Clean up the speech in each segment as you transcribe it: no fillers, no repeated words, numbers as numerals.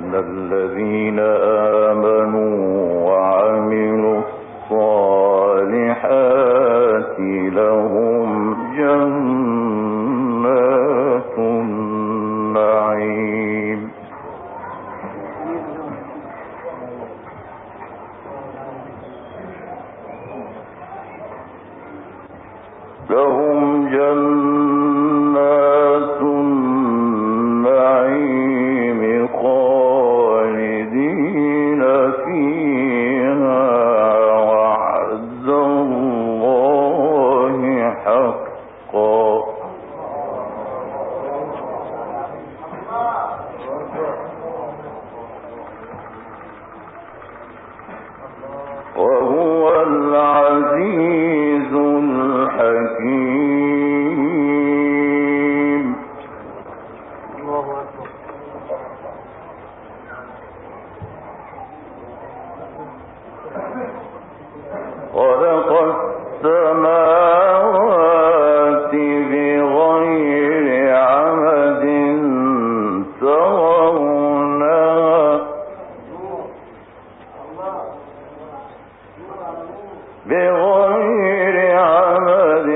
الذين آمنوا وعملوا الصالحات لهم جنات النعيم لهم جنات النعيم خالدين فيها وعد الله حقا وهو العزيز الحكيم خلق السماوات بغير عمد ترونها بغير عمد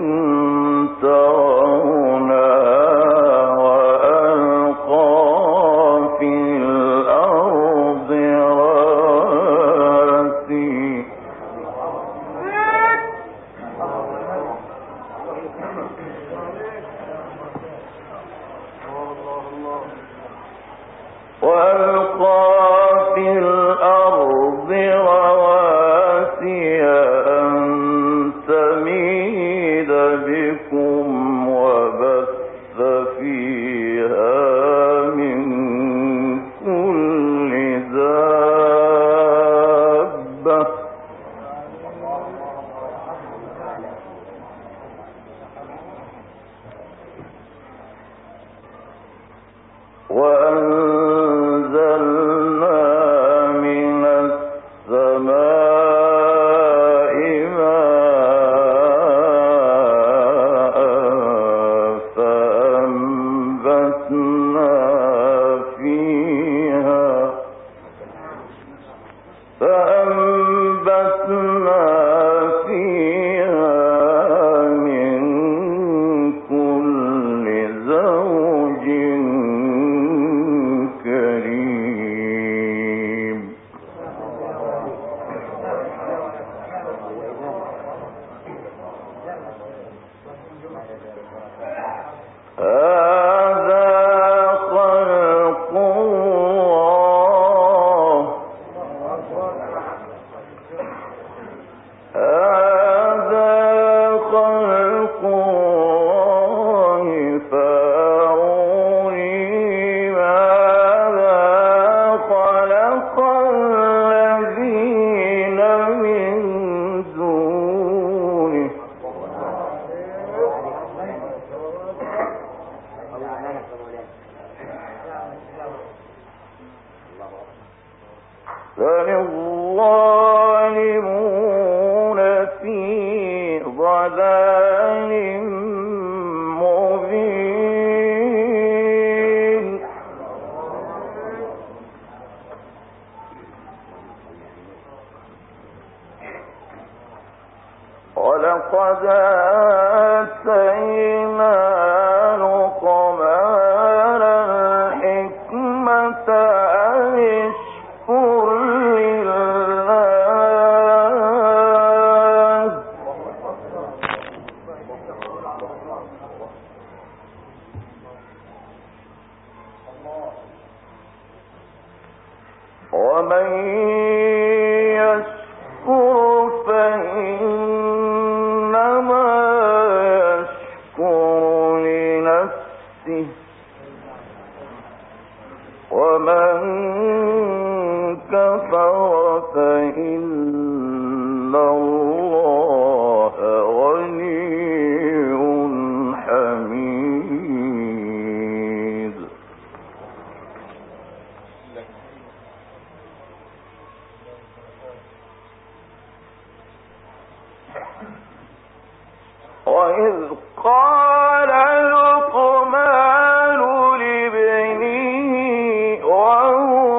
ترونها وألقى في الأرض رواسي أن تميد بكم وبث فيها من كل دابة وأنزلنا من السماء ماء فأنبتنا فيها من كل زوج كريم هذا خلق الله فأروني ماذا خلق الذين من دونه بل الظالمون في ضلال مبين ولقد آتينا لقمان الحكمة أن اشكر لله ومن يشكر فإنما يشكر لنفسه ومن كفر فإن الله غني حميد وإذ قال لقمان لابنه وهو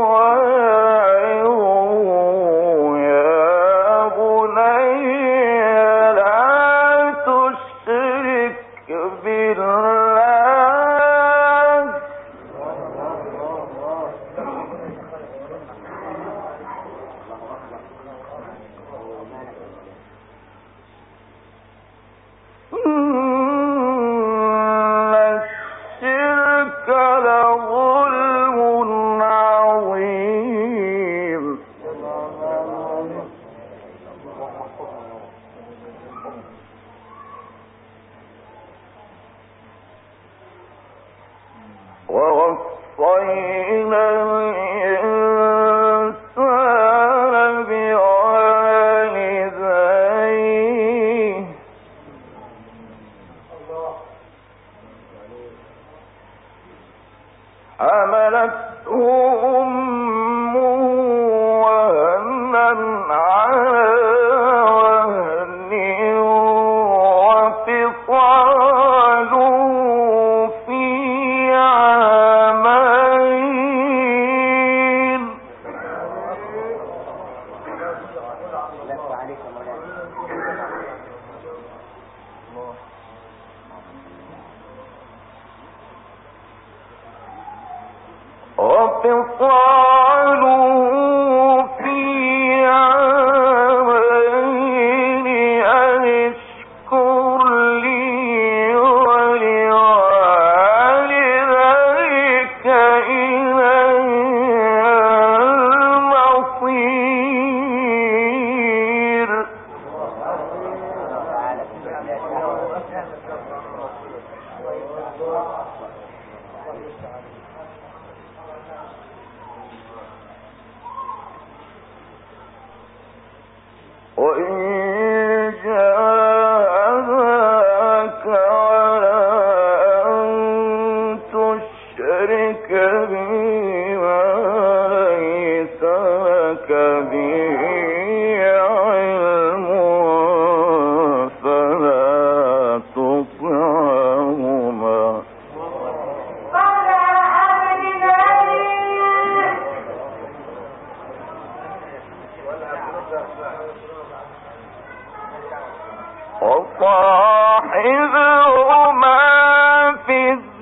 وصاحبهما في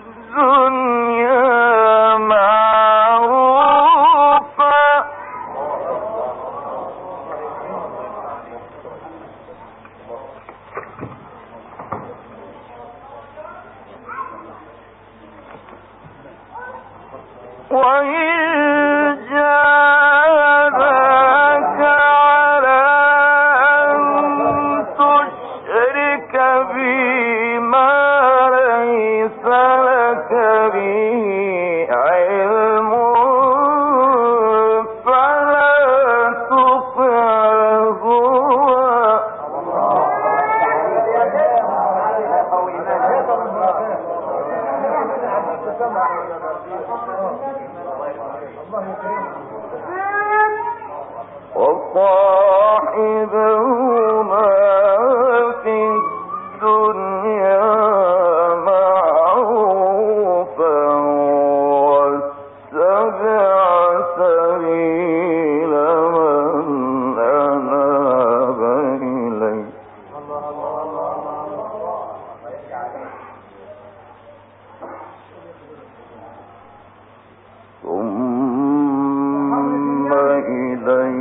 الدنيا معروفا وإن جاهداك على أن تشرك بي ما ليس لك به علم فلا تطعهما وصاحبهما في الدنيا معروفا واتبع سبيل من أناب إلي ثم إلي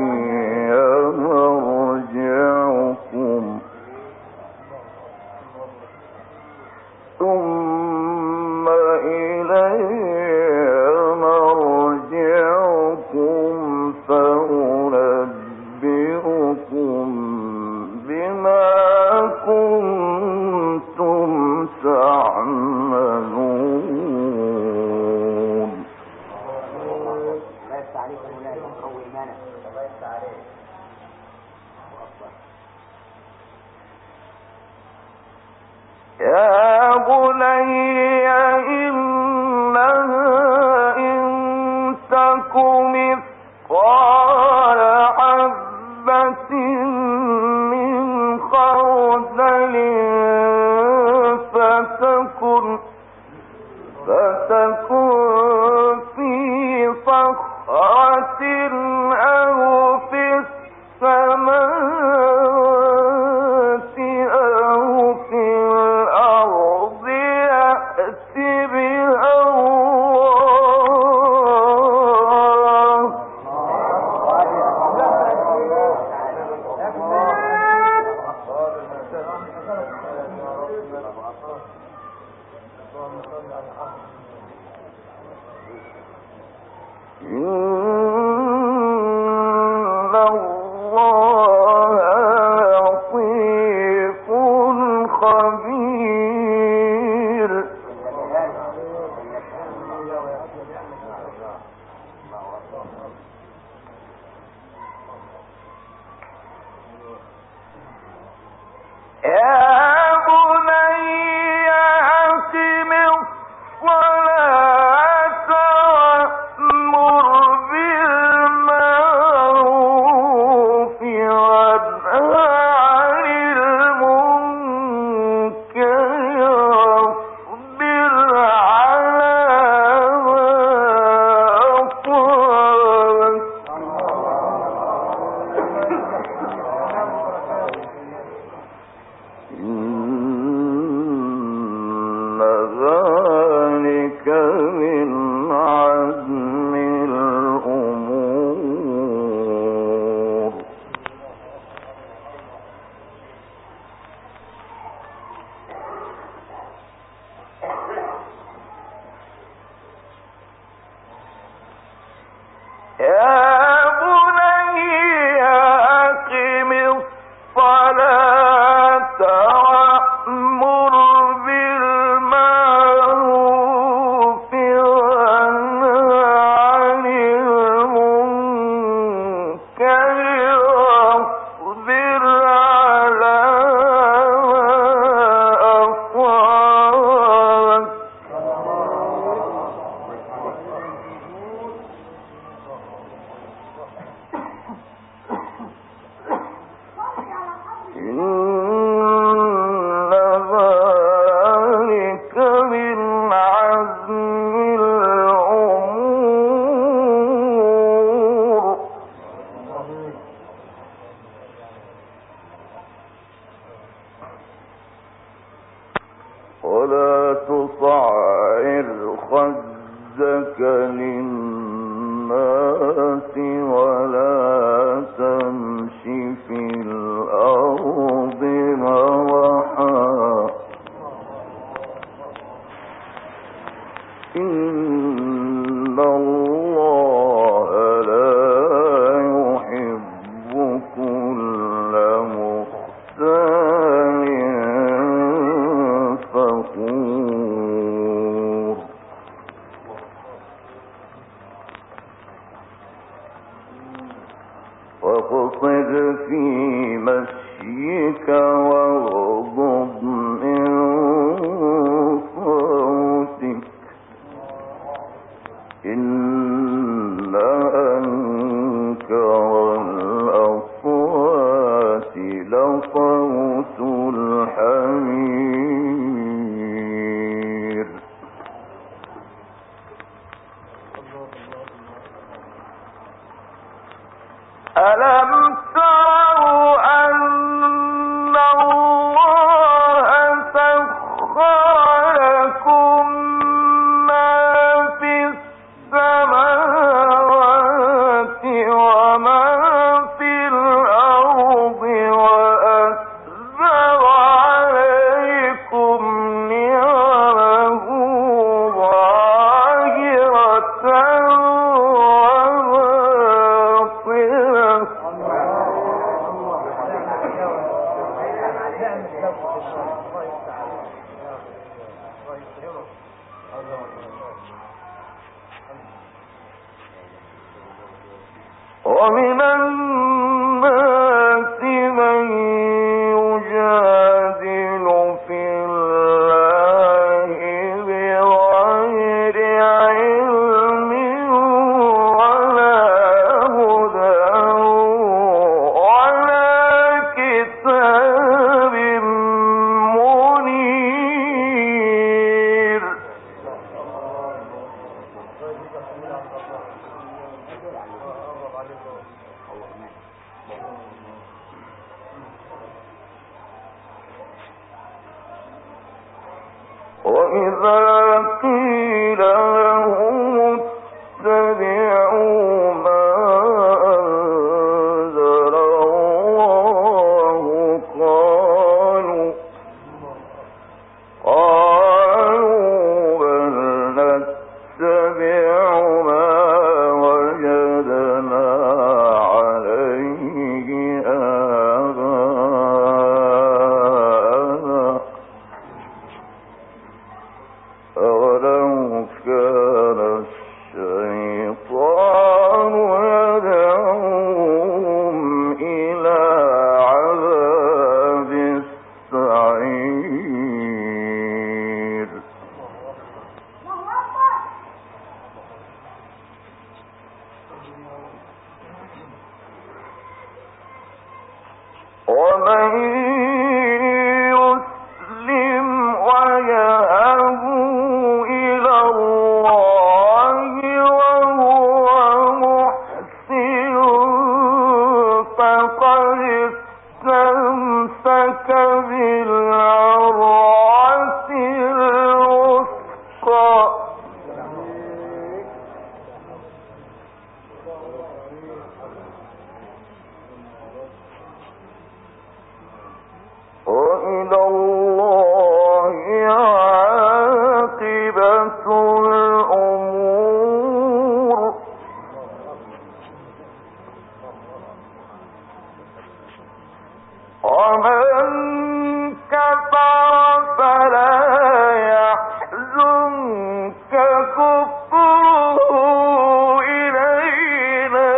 مرجعكم فأنبئكم بما كنتم تعملون يا بني إنها إن تك مثقال حبة من خردل فتكن في صخرة أو في السماوات أو في الأرض يأت بها الله إن الله لطيف خبير يا بني أقم الصلاة وأمر بالمعروف ألم تروا أن الله سخر لكم ما في السماوات وما في الأرض وأسبغ عليكم نعمه ظاهرة ومن الناس من يجادل في الله بغير علم ولا هدى ولا كتاب منير. وإذا قيل لهم اتبعوا ما أنزل الله قالوا بل نتبع ما وجدنا عليه آباءنا أولو كان الشيطان يدعوهم إلى عذاب السعير. ومن يسلم وجهه إلى الله وهو محسن فقد استمسك بالعروة الوثقى. وإلى الله عاقبة الأمور. ومن كفر فلا يحزنك كفره إلينا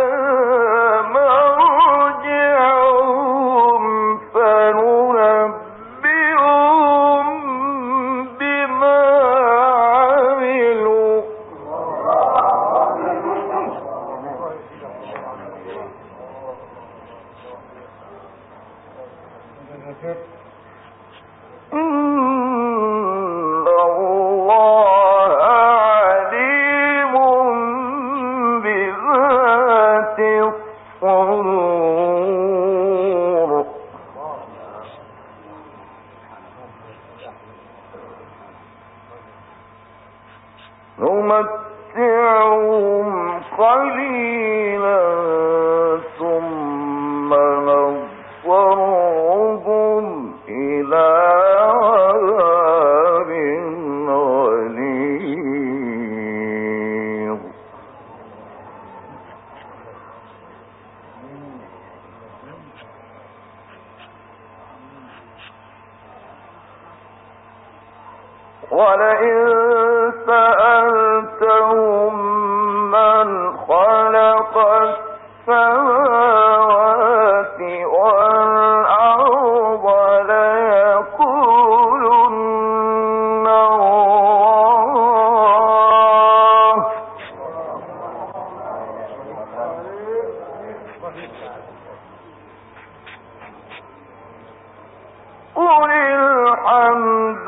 مرجعهم فننبئهم بما عملوا. إن الله عليم بذات الصدور. نمتعهم قليلا قليلا ثم نضطرهم إلى عذاب غليظ ولئن سألتهم من خلق السماوات والأرض ليقولن الله قل الحمد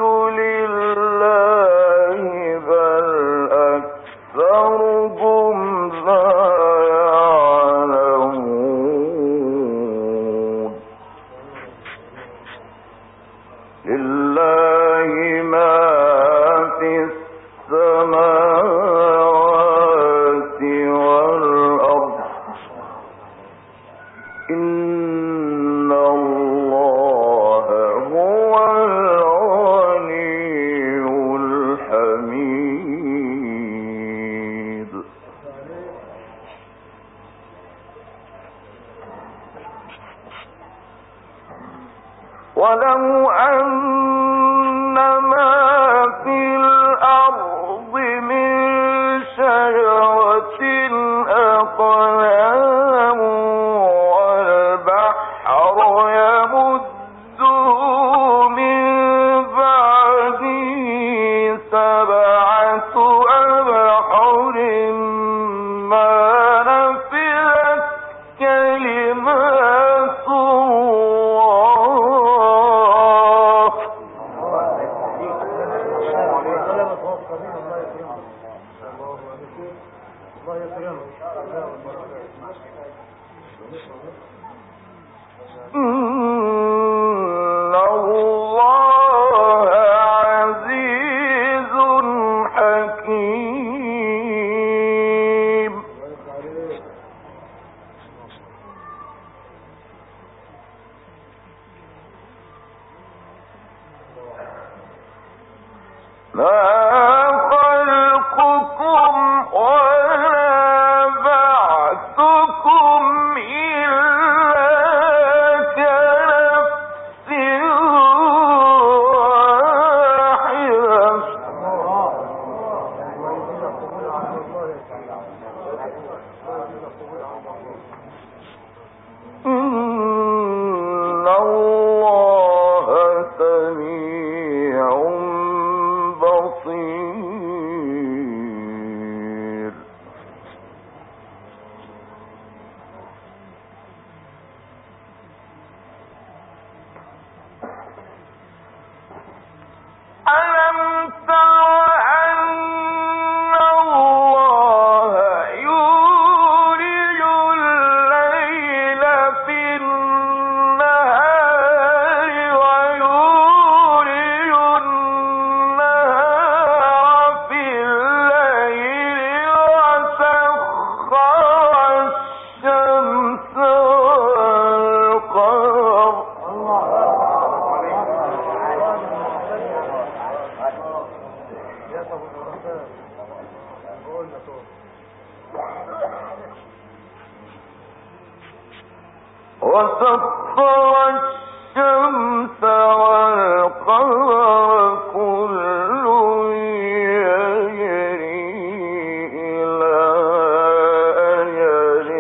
لله بل أكثرهم لا يعلمون لله ما في السماوات والأرض إن الله هو الغني الحميد ولو أن ما في الأرض من شجرة أقلام والبحر يمده من بعده سبعة أبحر ما نفذت كلمات الله إن الله عزيز حكيم لا خلقكم ولا بعثكم إلا كنفس واحدة إن الله سميع بصير ألم تر أن الله يولج الليل في النهار ويولج النهار في الليل وسخر الشمس والقمر وسخر الشمس والقمر كل يجري إلى أجل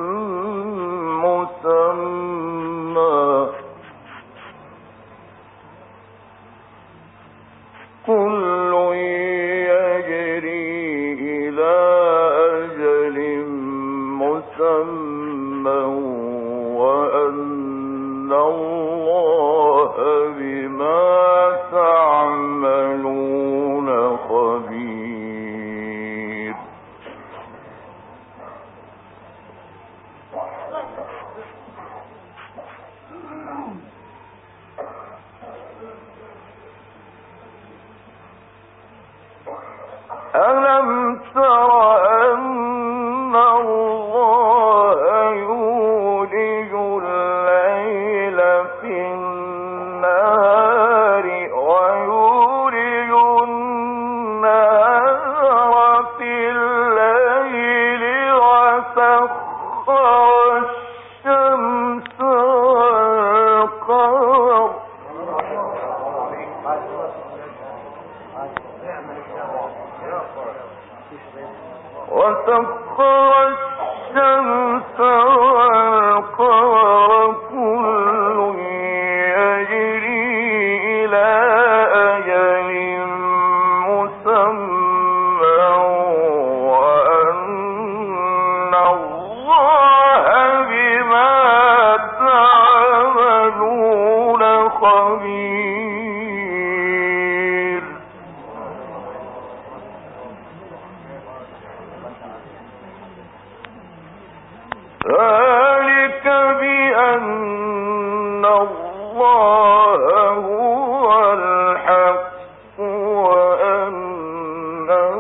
مسمى كل يجري إلى أجل مسمى وأن الله بما تعملون خبير ألم تر أن الله ذلك بأن الله هو الحق وأن ما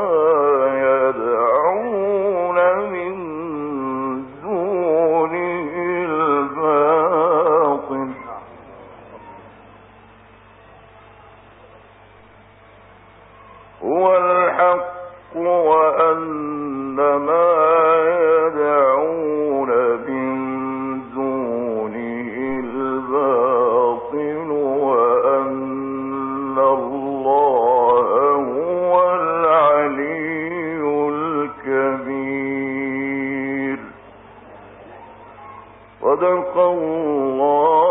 يدعون من دونه الباطل هو الحق وأن ما يدعون من دونه الباطل وأن الله هو العلي الكبير صدق الله